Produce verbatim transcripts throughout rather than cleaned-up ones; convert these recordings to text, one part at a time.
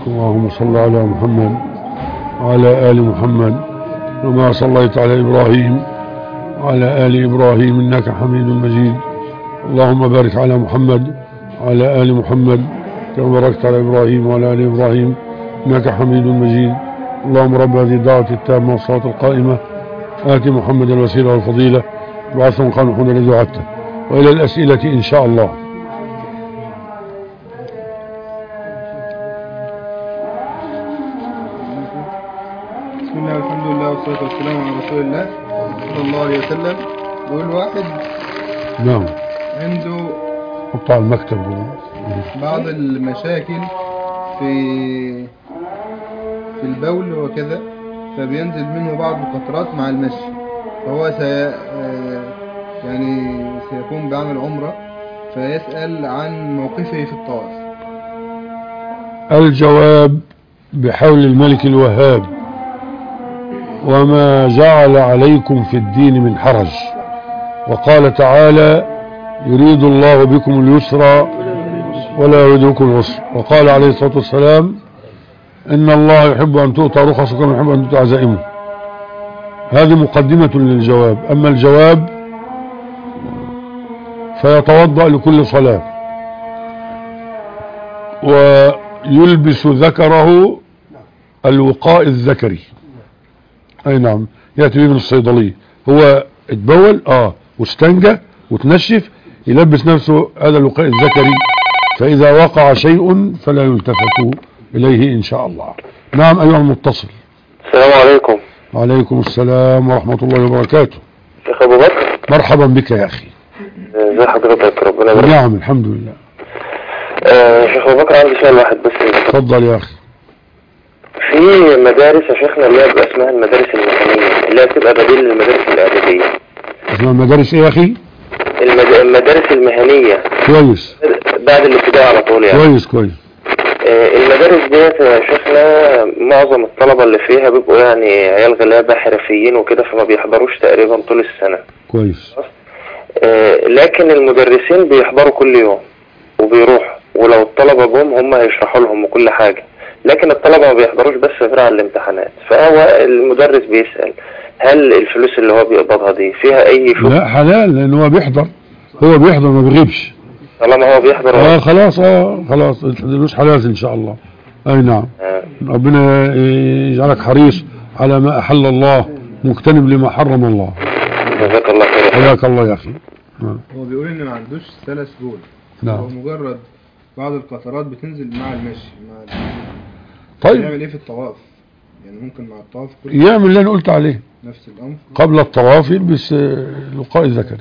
اللهم صل على محمد وعلى آل محمد وما صليت على إبراهيم وعلى آل إبراهيم إنك حميد مجيد. اللهم بارك على محمد وعلى آل محمد كما باركت على إبراهيم وعلى آل إبراهيم إنك حميد مجيد. اللهم رب هذه الدعوة التامة والصلاة القائمة آت محمد الوسيلة والفضيلة وبعثه مقام محمد الذي وعدته. وإلى الأسئلة إن شاء الله. بسم الله والحمد لله والصلاة والسلام على رسول الله صلى الله عليه وسلم. بيقول واحد نعم عنده قطع المكتب بعض المشاكل في في البول وكذا، فبينزل منه بعض القطرات مع المشي، فهو سي يعني سيكون بعمل عمرة، فيسأل عن موقفه في الطواف. الجواب بحول الملك الوهاب: وما جعل عليكم في الدين من حرج. وقال تعالى: يريد الله بكم اليسر ولا يريد بكم العسر. وقال عليه الصلاة والسلام: إن الله يحب أن تؤتى رخصه كما يحب أن تؤتى عزائمه. هذه مقدمة للجواب. أما الجواب فيتوضأ لكل صلاة ويلبس ذكره الوقاء الذكري. أي نعم، يأتي به من الصيدلية. هو اتبول اه واستنجى وتنشف، يلبس نفسه هذا الوقاء الذكري، فإذا وقع شيء فلا يلتفت إليه إن شاء الله. نعم أيها المتصل. السلام عليكم. وعليكم السلام ورحمة الله وبركاته. شيخ أبو بكر، مرحبا بك يا أخي. ازي حضرتك؟ ربنا يبارك. نعم الحمد لله. آه شيخ أبو بكر، عندي سؤال واحد بس. اتفضل يا أخي. في مدارس يا شيخنا اللي هي بيبقى اسمها المدارس المهنية، اللي هي بتبقى بديل للمدارس الإعدادية. اسمها المدارس ايه يا أخي؟ المد... المدارس المهنية. كويس. بعد الابتدائي على طول يعني. كويس كويس. آه المدارس ديت يا شيخنا معظم الطلبة اللي فيها بيبقوا يعني عيال غلابة حرفيين وكده، فما بيحضروش تقريبا طول السنة. كويس. آه لكن المدرسين بيحضروا كل يوم وبيروحوا، ولو الطلبة جم هم هيشرحوا لهم وكل حاجة، لكن الطلبة ما بيحضروش بس غير على الامتحانات. فهو المدرس بيسأل: هل الفلوس اللي هو بيقبضها دي فيها اي فلوس؟ لا حلال، لان هو بيحضر هو بيحضر ما بيغيبش. طالما هو بيحضر اه خلاص اه خلاص الفلوس حلال ان شاء الله. اي نعم. آه. ربنا يجعلك حريص على ما احل الله، مجتنب لما حرم الله. جزاك الله خير. حياك الله يا اخي. آه. هو بيقول ان ما عندوش سلس بول. نعم. هو مجرد بعض القطرات بتنزل مع المشي مع طيب يعمل ايه في الطواف؟ يعني ممكن مع الطواف كله يعمل اللي انا قلت عليه نفس الامر. قبل الطواف يلبس الوقاء الذكري.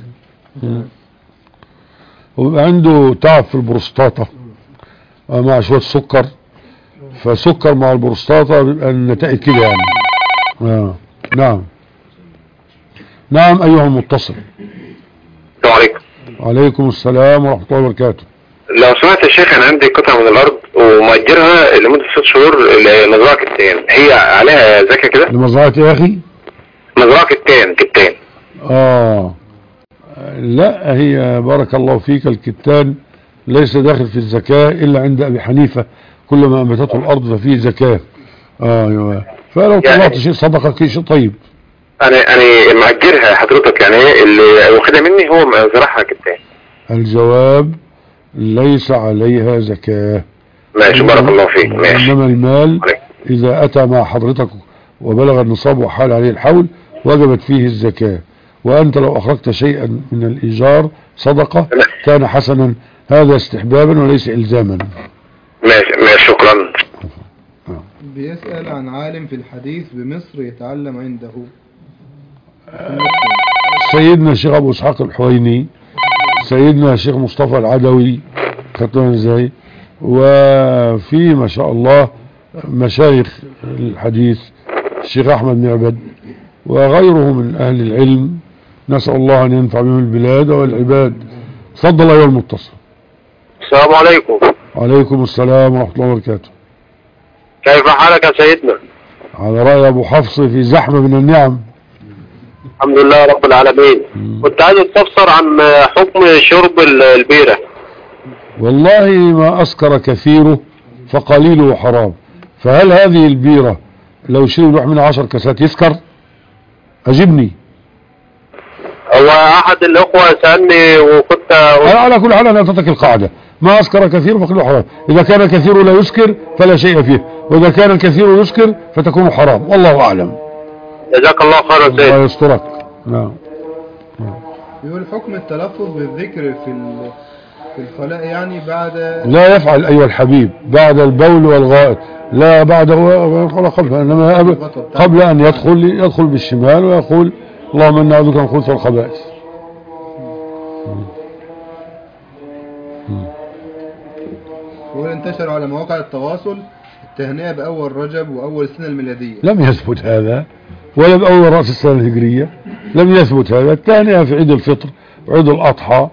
ويبقى عنده تعب في البروستاتا مع شوية سكر، فسكر مع البروستاتا بيبقى النتائج كده يعني. آه. نعم. نعم أيها المتصل. السلام عليكم. وعليكم السلام ورحمة الله وبركاته. لو سمعت يا شيخ، انا عندي قطعة من الارض ومأجرها لمدة ست شهور لمزرعة كتان، هي عليها زكاة كده؟ لمزرعة ايه يا اخي؟ مزرعة كتان. كتان اه لا، هي بارك الله فيك الكتان ليس داخل في الزكاة الا عند ابي حنيفة، كل ما انبتته الارض ففيه زكاة. اه ايوه، فلو طلعت يعني شيء صدقة شيء طيب. انا انا مأجرها حضرتك، يعني هي اللي واخدها مني هو زرعها كتان. الجواب: ليس عليها زكاة. ماشي، بارك الله فيك. ماشي. انما المال اذا اتى مع حضرتك وبلغ النصاب وحال عليه الحول وجبت فيه الزكاة. وانت لو اخرجت شيئا من الايجار صدقة كان حسنا، هذا استحبابا وليس الزاما. ماشي ماشي، شكرا. بيسأل عن عالم في الحديث بمصر يتعلم عنده. سيدنا الشيخ ابو اسحاق الحويني، سيدنا الشيخ مصطفى العدوي، خدتوها ازاي؟ وفي ما شاء الله مشايخ الحديث الشيخ احمد معبد وغيره من اهل العلم، نسأل الله ان ينفع بهم البلاد والعباد. تفضل ايها المتصل. السلام عليكم. وعليكم السلام ورحمة الله وبركاته. كيف حالك يا سيدنا؟ على رأي ابو حفص في زحمة من النعم. الحمد لله رب العالمين. مم. كنت عايز استفسر عن حكم شرب البيرة. والله ما اسكر كثيره فقليله حرام، فهل هذه البيرة لو شرب واحد من عشر كاسات يسكر؟ أجبني. هو احد الاخوة سألني وكنت أنا على كل حال أنا أعطيتك القاعدة، ما أسكر كثير فكله حرام، إذا كان كثير لا يسكر فلا شيء فيه، وإذا كان الكثير يسكر فتكون حرام، والله أعلم. جزاك الله خيرا سيد. الله يسترك. نعم. يقول حكم التلفظ بالذكر في ال- في الخلاء يعني بعد لا يفعل أيها الحبيب بعد البول والغائط، لا بعده ولا قبله، إنما قبل أن يدخل يدخل بالشمال ويقول اللهم إنا نعوذ بك من الخبث والخبائث. يقول انتشر على مواقع التواصل التهنئة بأول رجب وأول السنة الميلادية. لم يثبت هذا، ولا بأول رأس السنة الهجرية لم يثبت هذا. التهنئة في عيد الفطر وعيد الأضحى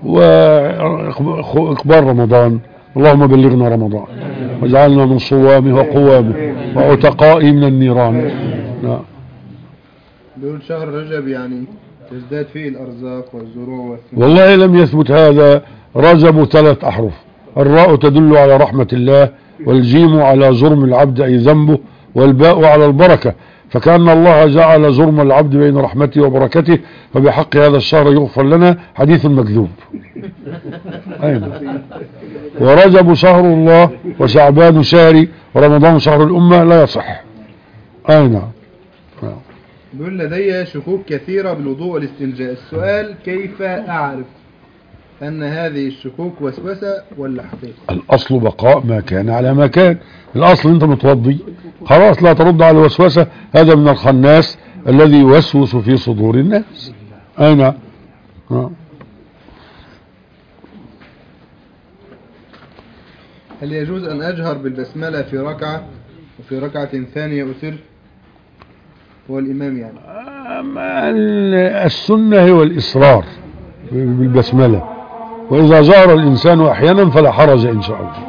وإقبال رمضان، اللهم بلغنا رمضان واجعلنا من صوامه وقوامه وعتقائه من النيران. نعم. بيقول شهر رجب يعني تزداد فيه الأرزاق والزروع والثمار. والله لم يثبت هذا. رجب ثلاث أحرف، الراء تدل على رحمة الله، والجيم على جرم العبد أي ذنبه، والباء على البركة، فكأن الله جعل جرم العبد بين رحمته وبركته، فبحق هذا الشهر يغفر لنا. حديث مكذوب. أيضا. ورجب شهر الله وشعبان شهري ورمضان شهر الأمة لا يصح. أي نعم. بيقول لدي شكوك كثيرة بالوضوء والاستنجاء، السؤال كيف أعرف أن هذه الشكوك وسوسة ولا حقيقة؟ الأصل بقاء ما كان على ما كان. الأصل أنت متوضي خلاص لا ترد على الوسوسة، هذا من الخناس الذي يوسوس في صدور الناس. أين آه. هل يجوز أن أجهر بالبسملة في ركعة وفي ركعة ثانية أسر؟ هو الإمام يعني. السنة هو الإصرار بالبسملة، وإذا جهر الإنسان أحيانا فلا حرج إن شاء الله.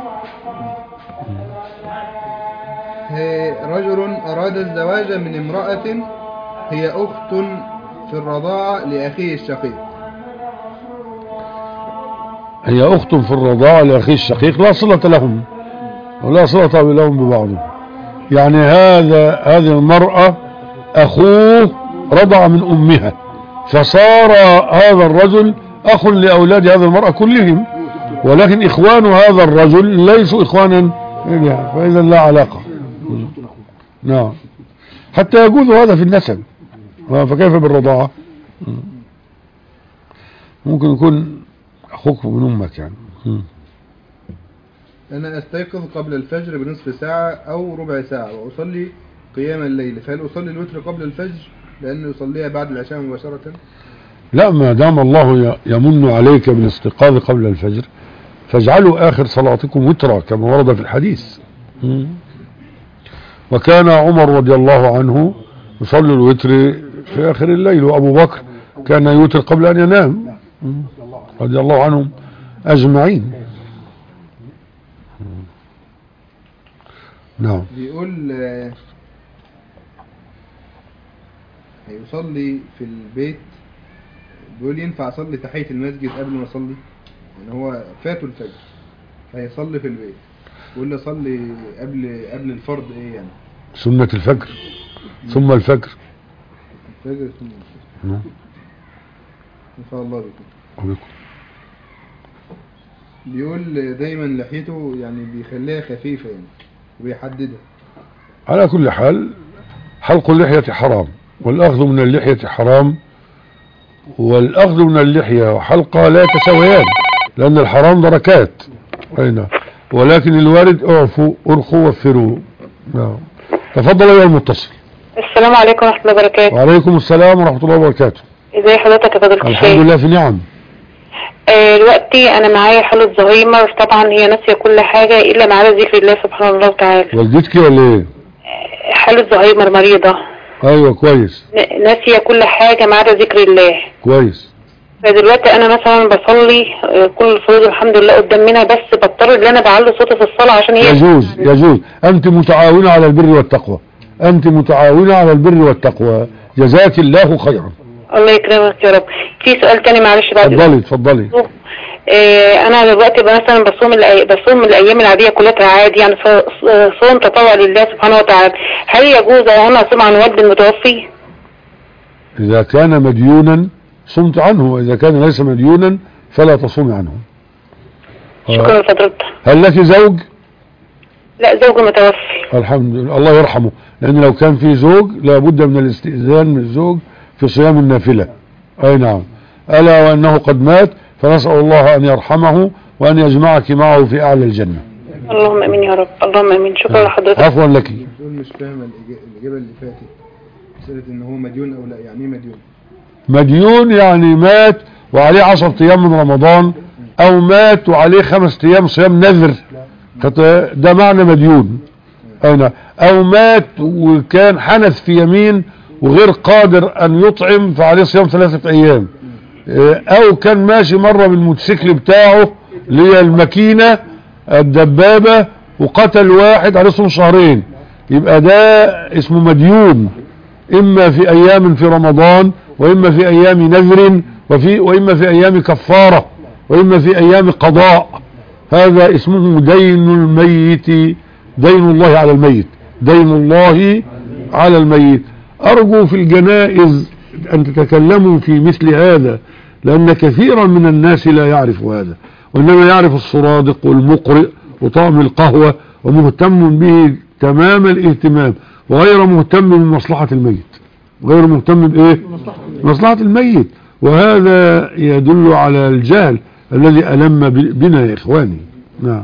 رجل أراد الزواج من امرأة هي أخت في الرضاعة لأخيه الشقيق. هي أخت في الرضاعة لأخيه الشقيق، لا صلة لهم ولا صلة لهم ببعضهم. يعني هذا هذه المرأة أخوه رضع من أمها، فصار هذا الرجل أخ لأولاد هذه المرأة كلهم، ولكن إخوان هذا الرجل ليسوا إخوانا، فإذا لا علاقة. نعم. حتى يجوز هذا في النسب، فكيف بالرضاعة؟ ممكن يكون أخوك من أمك يعني. أنا أستيقظ قبل الفجر بنصف ساعة أو ربع ساعة وأصلي قيام الليل، فهل أصلي الوتر قبل الفجر لأنه يصليها بعد العشاء مباشرة؟ لا، ما دام الله يمن عليك بالاستيقاظ قبل الفجر فاجعلوا آخر صلاتكم وترا كما ورد في الحديث. وكان عمر رضي الله عنه يصلي الوتر في آخر الليل، وأبو بكر كان يوتر قبل أن ينام رضي الله عنهم أجمعين. نعم. بيقول هيصلي في البيت، بيقول ينفع أصلي تحية المسجد قبل ما أصلي؟ يعني هو فاته الفجر فيصلي في البيت، بيقول لي أصلي قبل قبل الفرض إيه يعني؟ سنة الفجر ثم الفجر. الفجر ثم الفجر. نعم. إن شاء الله بكم. بيقول دايما لحيته يعني بيخليها خفيفة يعني وبيحددها. على كل حال حلق اللحية حرام، والأخذ من اللحية حرام، والأخذ من اللحية وحلقها لا يتساويان، لأن الحرام دركات. أين ولكن الوارد اعفوا ارخوا وفروا. نعم. تفضل أيها المتصل. السلام عليكم ورحمة الله وبركاته. وعليكم السلام ورحمة الله وبركاته. ازي حضرتك يا فضيلة الشيخ؟ الحمد لله في نعم. آه دلوقتي انا معايا حالة زهايمر، طبعا هي ناسية كل حاجة الا ما عدا ذكر الله سبحانه الله وتعالى. والدتك ولا ايه؟ آه حالة زهايمر مريضة. ايوه كويس. ناسية كل حاجة ما عدا ذكر الله. كويس. فدلوقتي انا مثلا بصلي آه كل الفروض الحمد لله قدام منها، بس بضطر ان انا بعلي صوتي في الصلاة عشان هي يجوز يجوز. انت متعاونة على البر والتقوى، انت متعاونة على البر والتقوى، جزاك الله خيرا. الله يكرمك يا رب. في سؤال تاني معلش بعد. اتفضلي اتفضلي. إيه انا دلوقتي مثلا بصوم الأي... بصوم الايام العاديه كلها عادي، يعني صوم تطوع لله سبحانه وتعالى، هل يجوز ان انا اصوم عن والد المتوفي؟ اذا كان مديونا صمت عنه، واذا كان ليس مديونا فلا تصوم عنه. شكرا لحضرتك. هل لك زوج؟ لا، زوج متوفي. الحمد لله، الله يرحمه، لان لو كان في زوج لابد من الاستئذان من الزوج في صيام النافله. اي نعم، الا وانه قد مات، فنسال الله ان يرحمه وان يجمعك معه في اعلى الجنه. اللهم امين يا رب، اللهم امين. شكرا لحضرتك. عفوا لك. بتقول مش فاهمه الاجابه اللي فاتت، مساله ان هو مديون او لا، يعني ايه مديون؟ مديون يعني مات وعليه عشرة ايام من رمضان، او مات وعليه خمس ايام صيام نذر، ده معنى مديون. أنا او مات وكان حنث في يمين وغير قادر ان يطعم فعليه صيام ثلاثة ايام، او كان ماشي مرة بالموتوسيكل بتاعه اللي هي الماكينة الدبابة وقتل واحد عليه صوم شهرين، يبقى ده اسمه مديون، اما في ايام في رمضان، واما في ايام نذر، وفي واما في ايام كفارة، واما في ايام قضاء. هذا اسمه دين الميت، دين الله على الميت، دين الله على الميت. ارجو في الجنائز ان تتكلموا في مثل هذا، لان كثيرا من الناس لا يعرف هذا، وانما يعرف الصرادق والمقرئ وطعم القهوة، ومهتم به تمام الاهتمام، وغير مهتم بمصلحة الميت، غير مهتم بايه؟ مصلحة الميت. وهذا يدل على الجهل الذي ألم بنا يا إخواني. نعم.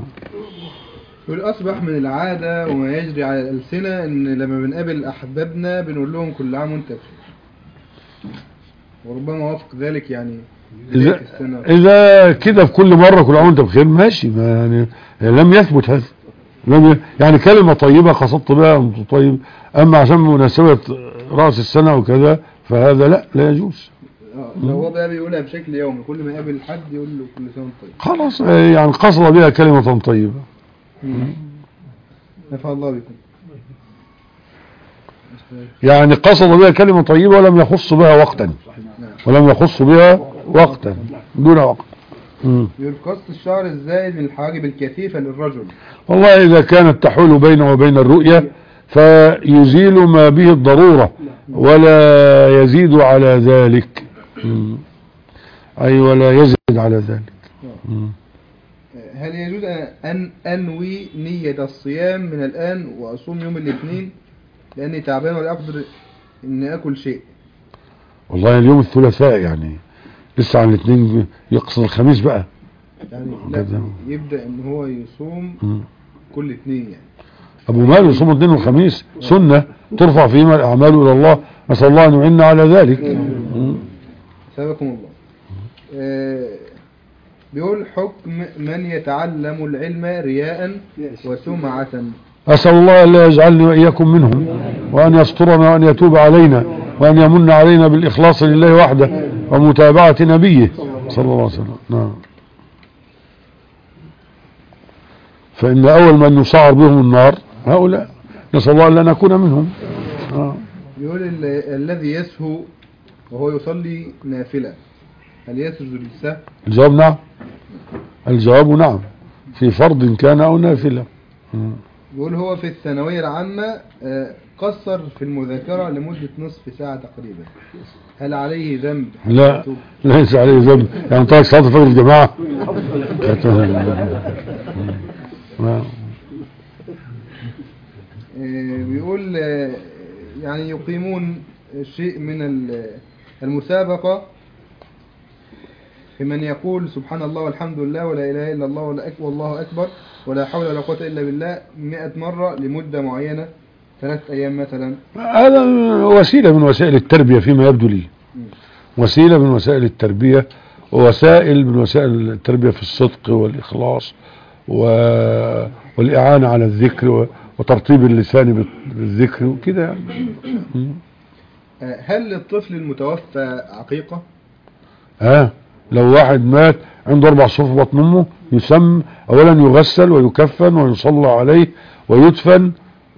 والأصبح من العادة وما يجري على الألسنة إن لما بنقابل أحبابنا بنقول لهم كل عام وأنت بخير، وربما وفق ذلك يعني إذا, إذا كده في كل مرة كل عام وأنت بخير ماشي، ما يعني لم يثبت هذا، لم ي... يعني كلمة طيبة قصدت بها أنت طيب، أما عشان مناسبة رأس السنة وكذا فهذا لا لا يجوز. لو هو بقى بيقولها بشكل يومي، كل ما يقابل حد يقول له كل سنة طيب، خلاص يعني قصد بها كلمة طيبة. نفع الله بكم. يعني قصد بها كلمة طيبة ولم يخص بها وقتا، ولم يخص بها وقتا دون وقت. يقول قص الشعر الزائد من الحواجب الكثيفة للرجل، والله إذا كانت تحول بينه وبين الرؤية فيزيل ما به الضرورة ولا يزيد على ذلك. مم. أي ولا يزيد على ذلك. مم. هل يجوز أن أنوي نية الصيام من الآن وأصوم يوم الاثنين لأني تعبان ولا أقدر أن أكل شيء؟ والله اليوم الثلاثاء يعني لسه عن الاثنين، يقصد الخميس بقى يعني لا يبدأ أن هو يصوم مم. كل اثنين يعني. أبو مال يصوم الاثنين والخميس سنة ترفع فيما الأعمال إلى الله، نسأل الله أن يعيننا على ذلك. سبحكم الله. آه بيقول حكم من يتعلم العلم رياء وسمعة. أسأل الله أن لا يجعلني وإياكم منهم، وأن يسترنا وأن يتوب علينا، وأن يمن علينا بالإخلاص لله وحده ومتابعة نبيه صلى الله عليه وسلم. نعم. فإن أول من يسعر بهم النار هؤلاء، نسأل الله أن لا نكون منهم. آه. يقول الذي يسهو وهو يصلي نافلة هل يسجد للسهو؟ الجواب نعم، الجواب نعم، في فرض كان أو نافلة. يقول هو في الثانوية العامة قصر في المذاكرة لمدة نصف ساعة تقريبا، هل عليه ذنب؟ لا ليس عليه ذنب، يعني طالق صلاة الفجر الجماعة. بيقول يعني يقيمون شيء من المسابقة في من يقول سبحان الله والحمد لله ولا إله إلا الله ولا أكبر والله أكبر ولا حول ولا قوة إلا بالله مئة مرة لمدة معينة ثلاث أيام مثلا. هذا وسيلة من وسائل التربية فيما يبدو لي، وسيلة من وسائل التربية، ووسائل من وسائل التربية في الصدق والإخلاص والإعانة على الذكر وترطيب اللسان بالذكر وكده يعني. هل للطفل المتوفى عقيقة؟ ها لو واحد مات عنده أربع شهور في بطن أمه يسمى أولا، يغسل ويكفن ويصلى عليه ويدفن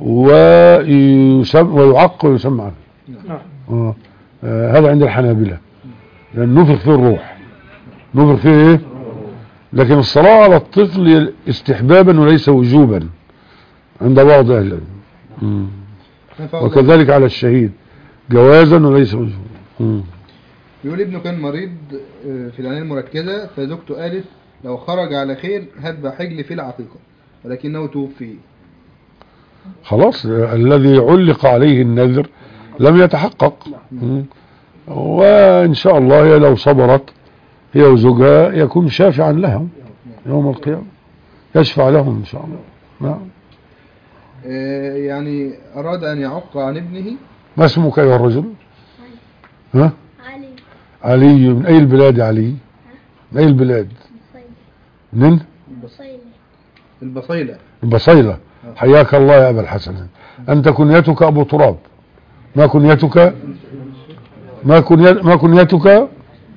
ويسم ويعق ويسمى عنه. آه. آه. هذا عند الحنابلة، لأن نفخ فيه الروح. نفخ فيه إيه؟ لكن الصلاة على الطفل استحبابا وليس وجوبا عند بعض أهل العلم، وكذلك على الشهيد جوازا وليس وجوبا. يقول ابنه كان مريض في العناية المركزة، فزوجته قالت لو خرج على خير هذبح حجل في العقيقة، ولكنه توفي. خلاص الذي علق عليه النذر لم يتحقق. وإن شاء الله هي لو صبرت هي وزوجها يكون شافعا لهم يوم القيامة، يشفع لهم إن شاء الله. نعم. يعني أراد أن يعق عن ابنه. ما اسمك أيها الرجل؟ ها؟ علي. علي. من أي البلاد علي؟ من أي البلاد؟ من؟ البصيلة. البصيلة. البصيلة. حياك الله يا أبا الحسن. أنت كنيتك أبو تراب. ما كنيتك؟ ما كنيت ما كنيتك؟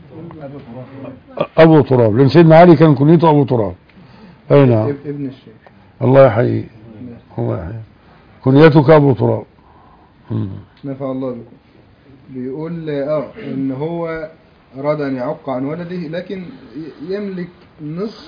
أبو تراب. لأن سيدنا علي كان كنيته أبو تراب. أي نعم. ابن الشيخ. الله يحيي. الله يحيي. كنيتك أبو تراب. نفع الله بكم. بيقول اه ان هو اراد ان يعق عن ولده، لكن يملك نصف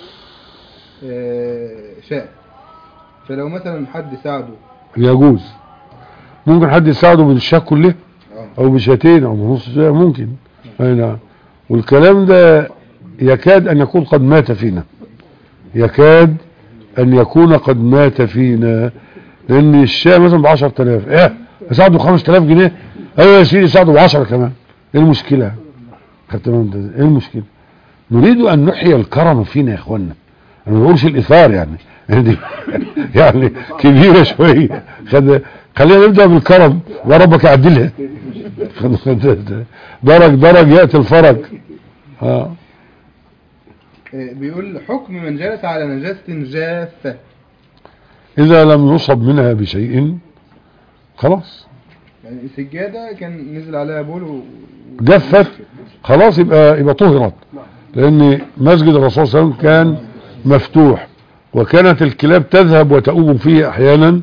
شاء، فلو مثلا حد ساعده يجوز. ممكن حد يساعده بالشاة كله او بشاتين او بنص شاة ممكن. اي نعم. والكلام ده يكاد ان يكون قد مات فينا، يكاد ان يكون قد مات فينا، لان الشاة مثلا بعشر تلاف، ايه يساعده بخمس تلاف جنيه. ايوه يا سيدي يساعده بعشرة كمان. ايه المشكلة؟ خدت بالك ايه المشكلة؟ نريد ان نحيي الكرم فينا يا اخوانا. انا ما بقولش الاثار يعني يعني كبيرة شوية. خلينا نبدأ بالكرم وربك يعدلها. درج درج يأتي الفرج. ها. بيقول حكم من جلس على نجاسة جافة إذا لم يصب منها بشيء خلاص. يعني السجادة كان نزل عليها بول و... جفت خلاص يبقى يبقى طهرت، لأن مسجد الرسول صلى الله عليه وسلم كان مفتوح وكانت الكلاب تذهب وتؤوب فيه أحيانا،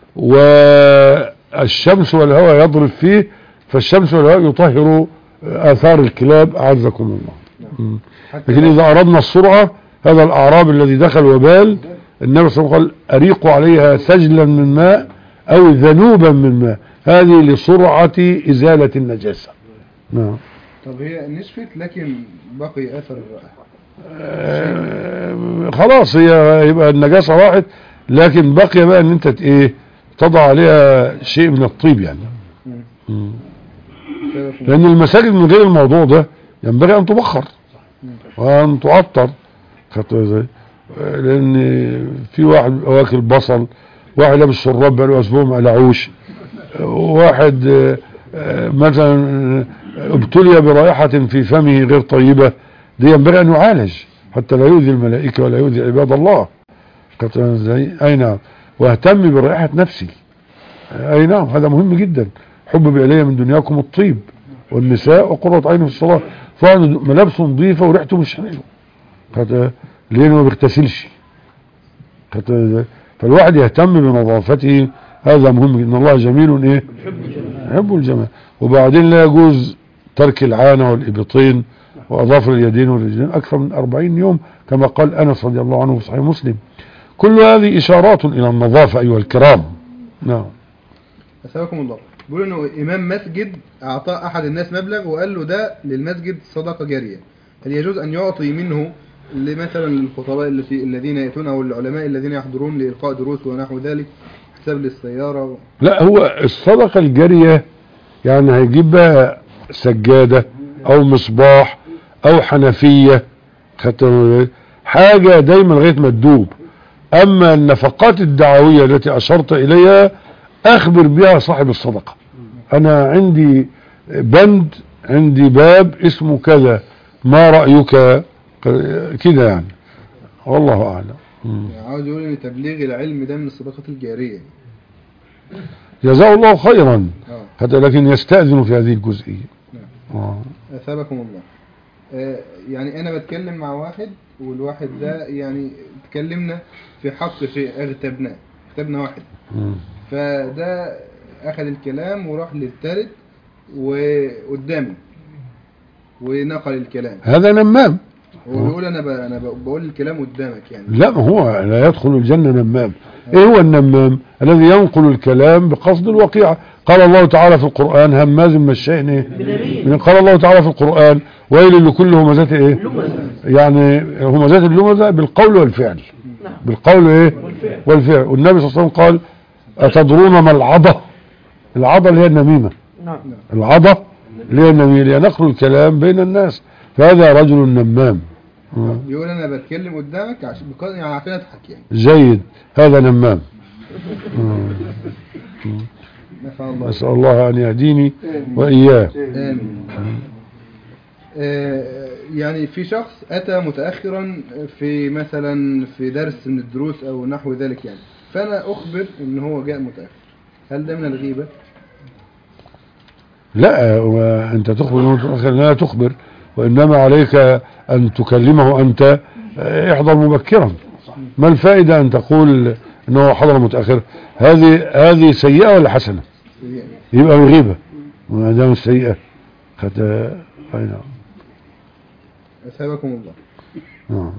والشمس والهواء يضرب فيه، فالشمس والهواء يطهر آثار الكلاب أعزكم الله. لكن إذا أردنا السرعة، هذا الأعراب الذي دخل وبال، النبي صلى الله عليه وسلم قال أريقوا عليها سجلا من ماء أو ذنوبا من ماء، هذه لسرعة إزالة النجاسة. نعم. طب هي نشفت لكن بقي أثر الرائحة. آه خلاص هي يبقى النجاسة راحت، لكن بقي بقى ان انت ايه تضع عليها شيء من الطيب يعني. مم. لان المساجد من غير الموضوع ده ينبغي ان تبخر وان تعطر. لان في واحد واكل بصل، واحد لابس شراب بقاله اسبوع ما قلعوش، واحد مثلا ابتلي برائحة في فمه غير طيبة، دي ينبغي ان يعالج حتى لا يؤذي الملائكة ولا يؤذي عباد الله. اي نعم. واهتم برائحة نفسي. اي نعم هذا مهم جدا. حبب الي من دنياكم الطيب والنساء وقرة عين في الصلاة، فعنده ملابسه نظيفة وريحته مش حلوه لانه ما بيغتسلش. فالواحد يهتم بنظافته، هذا مهم. ان الله جميل ايه يحب الجمال. وبعدين لا يجوز ترك العانة والإبطين وأظافر اليدين والرجلين أكثر من أربعين يوم كما قال أنس رضي الله عنه في صحيح مسلم. كل هذه إشارات إلى النظافة أيها الكرام. نعم. أسألكم الله. بيقول إنه إمام مسجد أعطى أحد الناس مبلغ وقال له ده للمسجد صدقة جارية، هل يجوز أن يعطي منه مثلا للخطباء الذين يأتون أو العلماء الذين يحضرون لإلقاء دروس ونحو ذلك حساب للسيارة و... لا، هو الصدقة الجارية يعني هيجيب بقى سجادة أو مصباح أو حنفية، حاجة دايما لغاية ما تدوب. أما النفقات الدعوية التي أشرت إليها أخبر بها صاحب الصدقة، أنا عندي بند، عندي باب اسمه كذا، ما رأيك كده يعني، والله أعلم. يعني عاوز يقول ان تبليغ العلم ده من الصدقات الجارية. جزاه الله خيرا. هذا لكن يستأذن في هذه الجزئية. نعم. أثابكم الله. آه يعني أنا بتكلم مع واحد، والواحد ده يعني تكلمنا في حق شيء، اغتبناه اغتبنا واحد. م. فده أخذ الكلام وراح للثالث وقدامي ونقل الكلام. هذا نمام. هو بيقول انا ب... انا ب... بقول الكلام قدامك يعني. لا، ما هو لا يدخل الجنة نمام. ايه هو النمام؟ الذي ينقل الكلام بقصد الوقيعة. قال الله تعالى في القرآن هماز مشاء ايه؟ قال الله تعالى في القرآن ويل لكل همزات ايه؟ يعني همزات اللمزة بالقول والفعل. بالقول ايه؟ والفعل. والنبي صلى الله عليه وسلم قال أتدرون ما العضة؟ العضة اللي هي النميمة. العضة اللي هي النميمة اللي هي نقل الكلام بين الناس. فهذا رجل نمام. بيقول انا بتكلم قدامك عشان بقى يعني عشان اضحك يعني. جيد، هذا نمام. نسأل الله أن يهديني وإياه. آمين. آه يعني في شخص أتى متأخرا في مثلا في درس من الدروس أو نحو ذلك يعني، فأنا أخبر إن هو جاء متأخر، هل ده من الغيبة؟ لا، وأنت تخبر متأخر لا تخبر، وإنما عليك أن تكلمه أنت احضر مبكرا. ما الفائدة أن تقول أنه حضر متأخر؟ هذه هذه سيئة ولا حسنة؟ يبقى الغيبة ما دام السيئة حتى أين أثابكم الله. آه.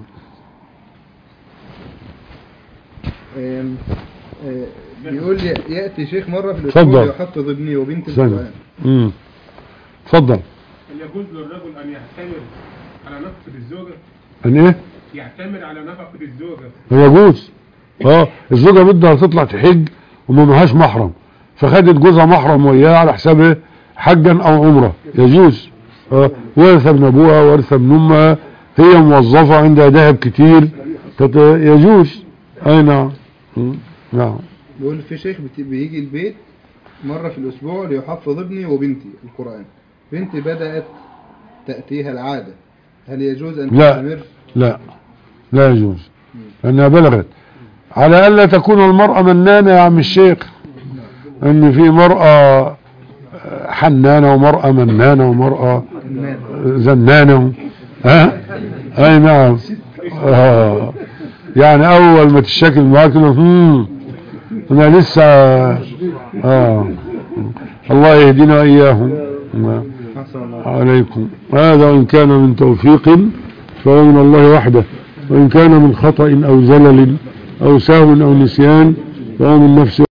آم، آه، بيقول لي يأتي شيخ مرة في الأسبوع يحفظ ابني وبنتي القرآن. امم اتفضل. هل يجوز للرجل أن يعتمر على نفقة الزوجة؟ أن إيه؟ يعتمر على نفقة الزوجة. هو يجوز. اه الزوجة بدها تطلع تحج وما معهاش محرم، فخدت جوزها محرم وياه على حسابه حجا أو عمرة، يجوز. اه ورثة من أبوها ورثة من أمها، هي موظفة عندها ذهب كتير، يجوز. أي نعم. نعم. بيقول في شيخ بيجي البيت مرة في الأسبوع ليحفظ ابني وبنتي القرآن، بنتي بدأت تأتيها العادة، هل يجوز أن لا تستمر؟ لا لا يجوز، لأنها بلغت. على ألا تكون المرأة منانة يا عم الشيخ، أن في مرأة حنانة ومرأة منانة ومرأة زنانة. ها أي نعم. آه. يعني أول ما تشكل معاك هم أنا لسه آه. الله يهدينا وإياهم. عليكم. هذا وإن كان من توفيق فهو من الله وحده، وإن كان من خطأ أو زلل أو سهو أو نسيان فهو من نفسه.